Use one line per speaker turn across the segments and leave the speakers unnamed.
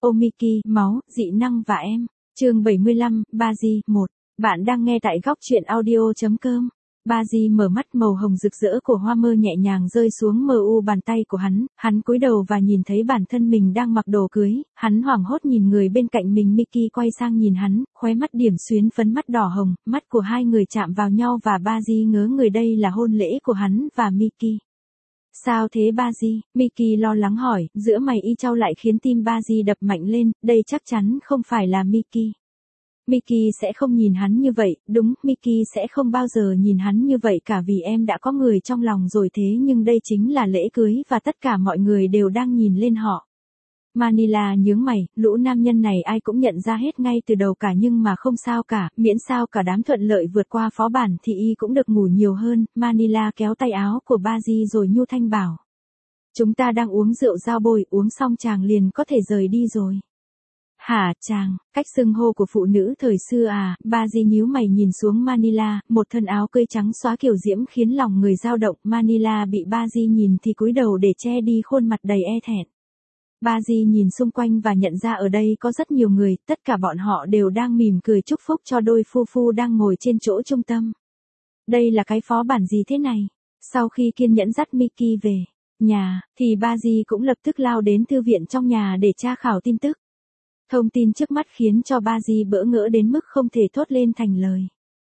Omiki, máu, dị năng và em. Chương 75, Baji, 1. Bạn đang nghe tại góc truyện audio.com. Baji mở mắt, màu hồng rực rỡ của hoa mơ nhẹ nhàng rơi xuống bàn tay của hắn cúi đầu và nhìn thấy bản thân mình đang mặc đồ cưới, hắn hoảng hốt nhìn người bên cạnh mình. Miki quay sang nhìn hắn, khóe mắt điểm xuyến phấn, mắt đỏ hồng, mắt của hai người chạm vào nhau và Baji ngớ người, đây là hôn lễ của hắn và Miki. Sao thế Baji? Miki lo lắng hỏi, giữa mày y chau lại khiến tim Baji đập mạnh lên, đây chắc chắn không phải là Miki. Miki sẽ không nhìn hắn như vậy, đúng, Miki sẽ không bao giờ nhìn hắn như vậy cả vì em đã có người trong lòng rồi, thế nhưng đây chính là lễ cưới và tất cả mọi người đều đang nhìn lên họ. Manila nhướng mày, lũ nam nhân này ai cũng nhận ra hết ngay từ đầu cả, nhưng mà không sao cả, miễn sao cả đám thuận lợi vượt qua phó bản thì y cũng được ngủ nhiều hơn. Manila kéo tay áo của Baji rồi nhu thanh bảo. Chúng ta đang uống rượu giao bôi, uống xong chàng liền có thể rời đi rồi. Hả chàng, cách xưng hô của phụ nữ thời xưa à? Baji nhíu mày nhìn xuống Manila, một thân áo cưới trắng xóa kiểu diễm khiến lòng người dao động. Manila bị Baji nhìn thì cúi đầu để che đi khuôn mặt đầy e thẹn. Baji nhìn xung quanh và nhận ra ở đây có rất nhiều người, tất cả bọn họ đều đang mỉm cười chúc phúc cho đôi phu phu đang ngồi trên chỗ trung tâm. Đây là cái phó bản gì thế này? Sau khi kiên nhẫn dắt Miki về nhà, thì Baji cũng lập tức lao đến thư viện trong nhà để tra khảo tin tức. Thông tin trước mắt khiến cho Baji bỡ ngỡ đến mức không thể thốt lên thành lời.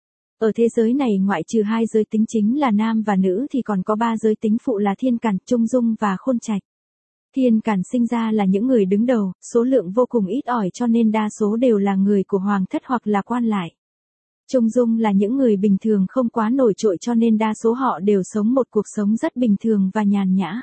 Ở thế giới này ngoại trừ hai giới tính chính là nam và nữ thì còn có ba giới tính phụ là thiên càn, trung dung và khôn trạch. Thiên càn sinh ra là những người đứng đầu, số lượng vô cùng ít ỏi cho nên đa số đều là người của hoàng thất hoặc là quan lại. Trung dung là những người bình thường không quá nổi trội cho nên đa số họ đều sống một cuộc sống rất bình thường và nhàn nhã.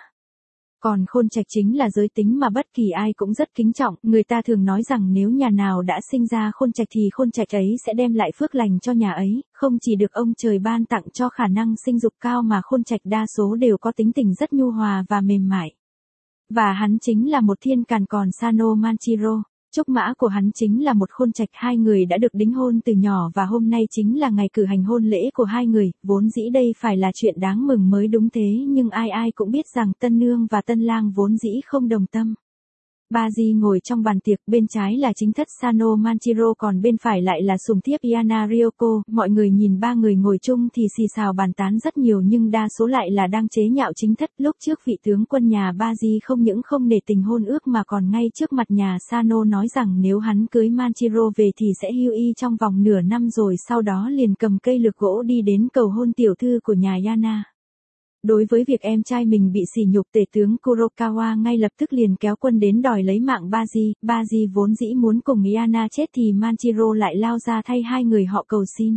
Còn khôn trạch chính là giới tính mà bất kỳ ai cũng rất kính trọng, người ta thường nói rằng nếu nhà nào đã sinh ra khôn trạch thì khôn trạch ấy sẽ đem lại phước lành cho nhà ấy, không chỉ được ông trời ban tặng cho khả năng sinh dục cao mà khôn trạch đa số đều có tính tình rất nhu hòa và mềm mại. Và hắn chính là một thiên càn, còn Sano Manchiro, trúc mã của hắn chính là một khôn trạch. Hai người đã được đính hôn từ nhỏ và hôm nay chính là ngày cử hành hôn lễ của hai người, vốn dĩ đây phải là chuyện đáng mừng mới đúng, thế nhưng ai ai cũng biết rằng tân nương và tân lang vốn dĩ không đồng tâm. Baji ngồi trong bàn tiệc, bên trái là chính thất Sano Manchiro còn bên phải lại là sùng thiếp Iana Ryoko. Mọi người nhìn ba người ngồi chung thì xì xào bàn tán rất nhiều nhưng đa số lại là đang chế nhạo chính thất. Lúc trước vị tướng quân nhà Baji không những không nể tình hôn ước mà còn ngay trước mặt nhà Sano nói rằng nếu hắn cưới Manchiro về thì sẽ hưu y trong vòng nửa năm, rồi sau đó liền cầm cây lược gỗ đi đến cầu hôn tiểu thư của nhà Iana. Đối với việc em trai mình bị sỉ nhục, tể tướng Kurokawa ngay lập tức liền kéo quân đến đòi lấy mạng Baji. Baji vốn dĩ muốn cùng Iana chết thì Manchiro lại lao ra thay hai người họ cầu xin.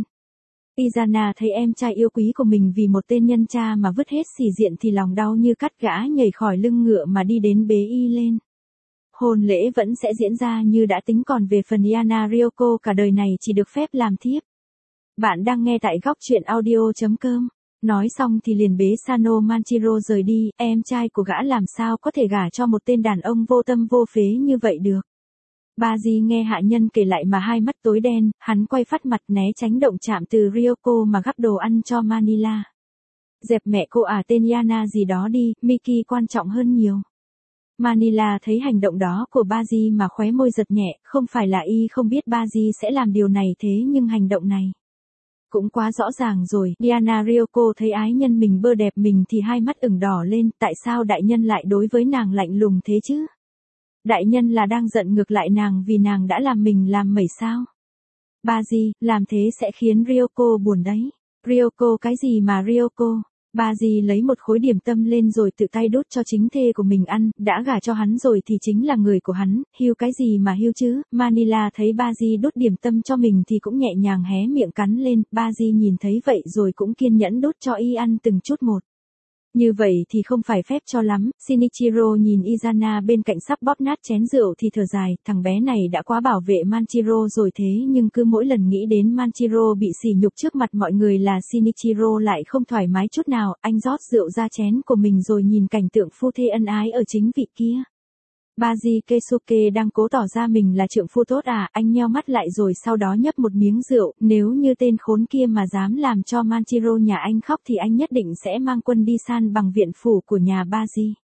Izana thấy em trai yêu quý của mình vì một tên nhân cha mà vứt hết sĩ diện thì lòng đau như cắt, gã nhảy khỏi lưng ngựa mà đi đến bế y lên. Hôn lễ vẫn sẽ diễn ra như đã tính, còn về phần Iana Ryoko cả đời này chỉ được phép làm thiếp. Bạn đang nghe tại góc truyện audio.com. Nói xong thì liền bế Sano Manchiro rời đi, em trai của gã làm sao có thể gả cho một tên đàn ông vô tâm vô phế như vậy được. Baji nghe hạ nhân kể lại mà hai mắt tối đen, hắn quay phát mặt né tránh động chạm từ Ryoko mà gắp đồ ăn cho Manila. Dẹp mẹ cô à, tên Yana gì đó đi, Miki quan trọng hơn nhiều. Manila thấy hành động đó của Baji mà khóe môi giật nhẹ, không phải là y không biết Baji sẽ làm điều này, thế nhưng hành động này cũng quá rõ ràng rồi. Diana Ryoko thấy ái nhân mình bơ đẹp mình thì hai mắt ửng đỏ lên, tại sao đại nhân lại đối với nàng lạnh lùng thế chứ? Đại nhân là đang giận ngược lại nàng vì nàng đã làm mình làm mẩy sao? Baji, làm thế sẽ khiến Ryoko buồn đấy. Ryoko cái gì mà Ryoko? Baji lấy một khối điểm tâm lên rồi tự tay đút cho chính thê của mình ăn, đã gả cho hắn rồi thì chính là người của hắn, hiu cái gì mà hiu chứ. Manila thấy Baji đút điểm tâm cho mình thì cũng nhẹ nhàng hé miệng cắn lên, Baji nhìn thấy vậy rồi cũng kiên nhẫn đút cho y ăn từng chút một. Như vậy thì không phải phép cho lắm. Shinichiro nhìn Izana bên cạnh sắp bóp nát chén rượu thì thở dài, thằng bé này đã quá bảo vệ Manchiro rồi, thế nhưng cứ mỗi lần nghĩ đến Manchiro bị sỉ nhục trước mặt mọi người là Shinichiro lại không thoải mái chút nào. Anh rót rượu ra chén của mình rồi nhìn cảnh tượng phu thê ân ái ở chính vị kia. Baji Keisuke đang cố tỏ ra mình là trượng phu tốt à, anh nheo mắt lại rồi sau đó nhấp một miếng rượu, nếu như tên khốn kia mà dám làm cho Manchiro nhà anh khóc thì anh nhất định sẽ mang quân đi san bằng viện phủ của nhà Baji.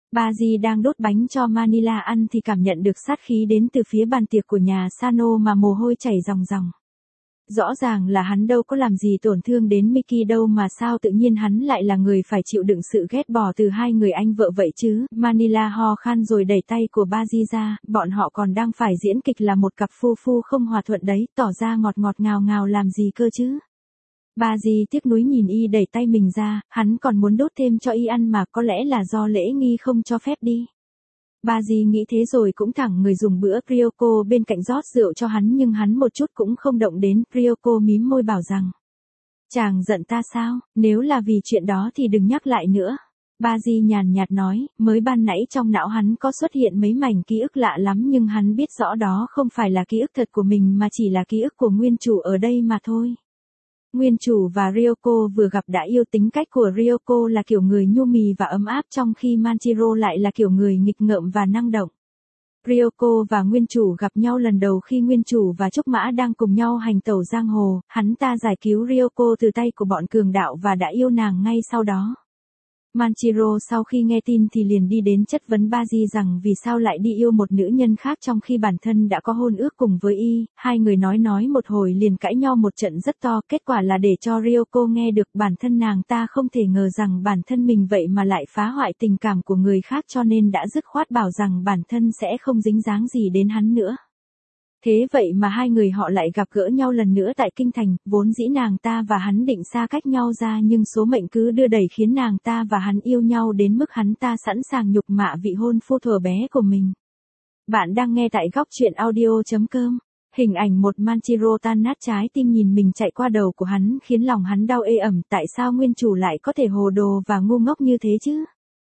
Baji đang đốt bánh cho Manila ăn thì cảm nhận được sát khí đến từ phía bàn tiệc của nhà Sano mà mồ hôi chảy ròng ròng. Rõ ràng là hắn đâu có làm gì tổn thương đến Mickey đâu mà sao tự nhiên hắn lại là người phải chịu đựng sự ghét bỏ từ hai người anh vợ vậy chứ. Manila ho khan rồi đẩy tay của Baji ra, bọn họ còn đang phải diễn kịch là một cặp phu phu không hòa thuận đấy, tỏ ra ngọt ngọt ngào ngào làm gì cơ chứ. Baji tiếc nuối nhìn y đẩy tay mình ra, hắn còn muốn đốt thêm cho y ăn mà có lẽ là do lễ nghi không cho phép đi. Baji nghĩ thế rồi cũng thẳng người dùng bữa. Ryoko bên cạnh rót rượu cho hắn nhưng hắn một chút cũng không động đến. Ryoko mím môi bảo rằng, chàng giận ta sao, nếu là vì chuyện đó thì đừng nhắc lại nữa. Baji nhàn nhạt nói, mới ban nãy trong não hắn có xuất hiện mấy mảnh ký ức lạ lắm nhưng hắn biết rõ đó không phải là ký ức thật của mình mà chỉ là ký ức của nguyên chủ ở đây mà thôi. Nguyên chủ và Ryoko vừa gặp đã yêu. Tính cách của Ryoko là kiểu người nhu mì và ấm áp trong khi Manjiro lại là kiểu người nghịch ngợm và năng động. Ryoko và nguyên chủ gặp nhau lần đầu khi nguyên chủ và Trúc Mã đang cùng nhau hành tẩu giang hồ, hắn ta giải cứu Ryoko từ tay của bọn cường đạo và đã yêu nàng ngay sau đó. Manjiro sau khi nghe tin thì liền đi đến chất vấn Baji rằng vì sao lại đi yêu một nữ nhân khác trong khi bản thân đã có hôn ước cùng với y. Hai người nói một hồi liền cãi nhau một trận rất to, kết quả là để cho Ryoko nghe được bản thân nàng ta không thể ngờ rằng bản thân mình vậy mà lại phá hoại tình cảm của người khác cho nên đã dứt khoát bảo rằng bản thân sẽ không dính dáng gì đến hắn nữa. Thế vậy mà hai người họ lại gặp gỡ nhau lần nữa tại kinh thành, vốn dĩ nàng ta và hắn định xa cách nhau ra nhưng số mệnh cứ đưa đẩy khiến nàng ta và hắn yêu nhau đến mức hắn ta sẵn sàng nhục mạ vị hôn phu thuở bé của mình. Bạn đang nghe tại góc truyện audio.com. Hình ảnh một Manjiro tan nát trái tim nhìn mình chạy qua đầu của hắn khiến lòng hắn đau ê ẩm. Tại sao nguyên chủ lại có thể hồ đồ và ngu ngốc như thế chứ?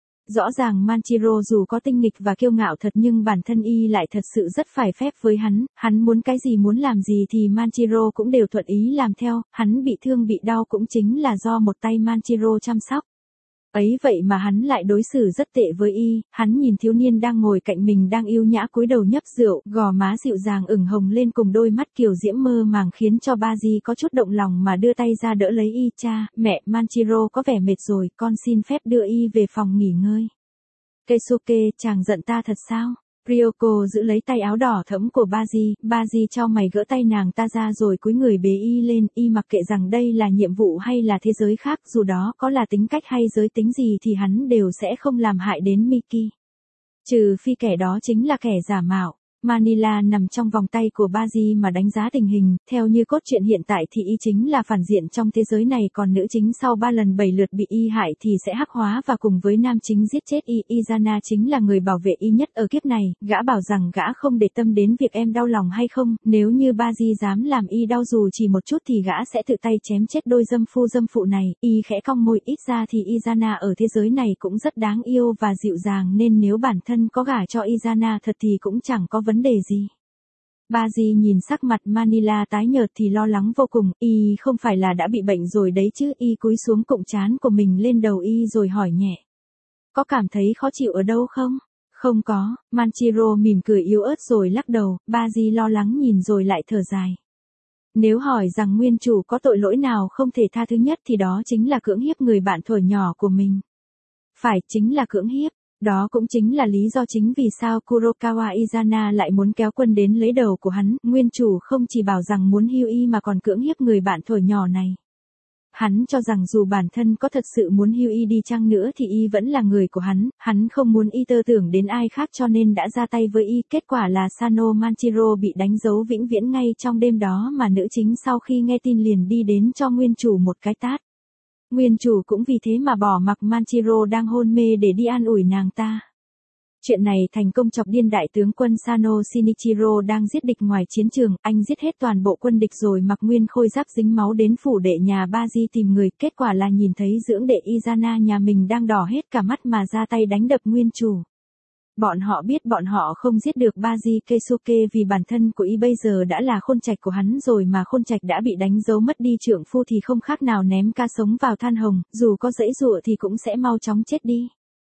Rõ ràng Manjiro dù có tinh nghịch và kiêu ngạo thật nhưng bản thân y lại thật sự rất phải phép với hắn muốn cái gì muốn làm gì thì Manjiro cũng đều thuận ý làm theo, hắn bị thương bị đau cũng chính là do một tay Manjiro chăm sóc. Ấy vậy mà hắn lại đối xử rất tệ với y, hắn nhìn thiếu niên đang ngồi cạnh mình đang yêu nhã cúi đầu nhấp rượu, gò má dịu dàng ửng hồng lên cùng đôi mắt kiều diễm mơ màng khiến cho Baji có chút động lòng mà đưa tay ra đỡ lấy y. Cha, mẹ, Manjiro có vẻ mệt rồi, con xin phép đưa y về phòng nghỉ ngơi. Keisuke, chàng giận ta thật sao? Ryoko giữ lấy tay áo đỏ thẫm của Baji cho mày gỡ tay nàng ta ra rồi cúi người bế y lên, y mặc kệ rằng đây là nhiệm vụ hay là thế giới khác, dù đó có là tính cách hay giới tính gì thì hắn đều sẽ không làm hại đến Miki. Trừ phi kẻ đó chính là kẻ giả mạo. Manila nằm trong vòng tay của Baji mà đánh giá tình hình, theo như cốt truyện hiện tại thì y chính là phản diện trong thế giới này còn nữ chính sau 3 lần 7 lượt bị y hại thì sẽ hắc hóa và cùng với nam chính giết chết y. Izana chính là người bảo vệ y nhất ở kiếp này, gã bảo rằng gã không để tâm đến việc em đau lòng hay không, nếu như Baji dám làm y đau dù chỉ một chút thì gã sẽ tự tay chém chết đôi dâm phụ này. Y khẽ cong môi, ít ra thì Izana ở thế giới này cũng rất đáng yêu và dịu dàng nên nếu bản thân có gả cho Izana thật thì cũng chẳng có vấn đề gì. Baji nhìn sắc mặt Manila tái nhợt thì lo lắng vô cùng, y không phải là đã bị bệnh rồi đấy chứ. Y cúi xuống cụm trán của mình lên đầu y rồi hỏi nhẹ. Có cảm thấy khó chịu ở đâu không? Không có, Manjiro mỉm cười yếu ớt rồi lắc đầu. Baji lo lắng nhìn rồi lại thở dài. Nếu hỏi rằng nguyên chủ có tội lỗi nào không thể tha thứ nhất thì đó chính là cưỡng hiếp người bạn thuở nhỏ của mình. Phải, chính là cưỡng hiếp. Đó cũng chính là lý do chính vì sao Kurokawa Izana lại muốn kéo quân đến lấy đầu của hắn. Nguyên chủ không chỉ bảo rằng muốn hưu y mà còn cưỡng hiếp người bạn thuở nhỏ này. Hắn cho rằng dù bản thân có thật sự muốn hưu y đi chăng nữa thì y vẫn là người của hắn không muốn y tơ tưởng đến ai khác cho nên đã ra tay với y. Kết quả là Sano Manjiro bị đánh dấu vĩnh viễn ngay trong đêm đó mà nữ chính sau khi nghe tin liền đi đến cho nguyên chủ một cái tát. Nguyên chủ cũng vì thế mà bỏ mặc Manjiro đang hôn mê để đi an ủi nàng ta. Chuyện này thành công chọc điên đại tướng quân Sano Shinichiro đang giết địch ngoài chiến trường, anh giết hết toàn bộ quân địch rồi mặc nguyên khôi giáp dính máu đến phủ đệ nhà Baji tìm người, kết quả là nhìn thấy dưỡng đệ Izana nhà mình đang đỏ hết cả mắt mà ra tay đánh đập nguyên chủ. Bọn họ biết bọn họ không giết được Baji Keisuke vì bản thân của y bây giờ đã là khôn trạch của hắn rồi mà khôn trạch đã bị đánh dấu mất đi trượng phu thì không khác nào ném cá sống vào than hồng, dù có giãy giụa thì cũng sẽ mau chóng chết đi.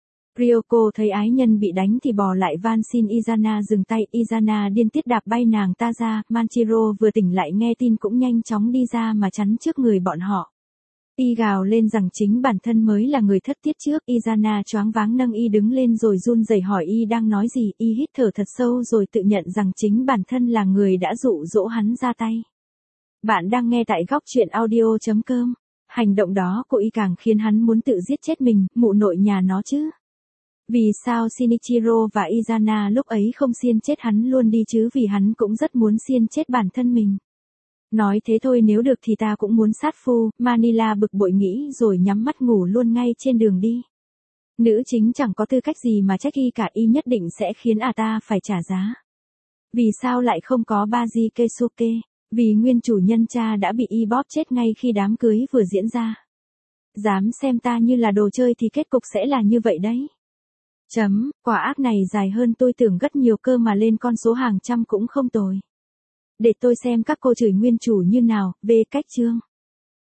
Ryoko thấy ái nhân bị đánh thì bò lại van xin Izana dừng tay. Izana điên tiết đạp bay nàng ta ra. Manjiro vừa tỉnh lại nghe tin cũng nhanh chóng đi ra mà chắn trước người bọn họ. Y gào lên rằng chính bản thân mới là người thất tiết trước. Izana choáng váng nâng Y đứng lên rồi run rẩy hỏi Y đang nói gì. Y hít thở thật sâu rồi tự nhận rằng chính bản thân là người đã dụ dỗ hắn ra tay. Bạn đang nghe tại góc truyện audio.com. Hành động đó của Y càng khiến hắn muốn tự giết chết mình, mụ nội nhà nó chứ. Vì sao Shinichiro và Izana lúc ấy không xiên chết hắn luôn đi chứ, vì hắn cũng rất muốn xiên chết bản thân mình. Nói thế thôi, nếu được thì ta cũng muốn sát phu. Manila bực bội nghĩ rồi nhắm mắt ngủ luôn ngay trên đường đi. Nữ chính chẳng có tư cách gì mà trách Y cả, Y nhất định sẽ khiến ta phải trả giá. Vì sao lại không có Baji Keisuke? Vì nguyên chủ nhân cha đã bị Y bóp chết ngay khi đám cưới vừa diễn ra. Dám xem ta như là đồ chơi thì kết cục sẽ là như vậy đấy. Quả ác này dài hơn tôi tưởng rất nhiều cơ mà, lên con số hàng trăm cũng không tồi. Để tôi xem các cô chửi nguyên chủ như nào. Về cách chương.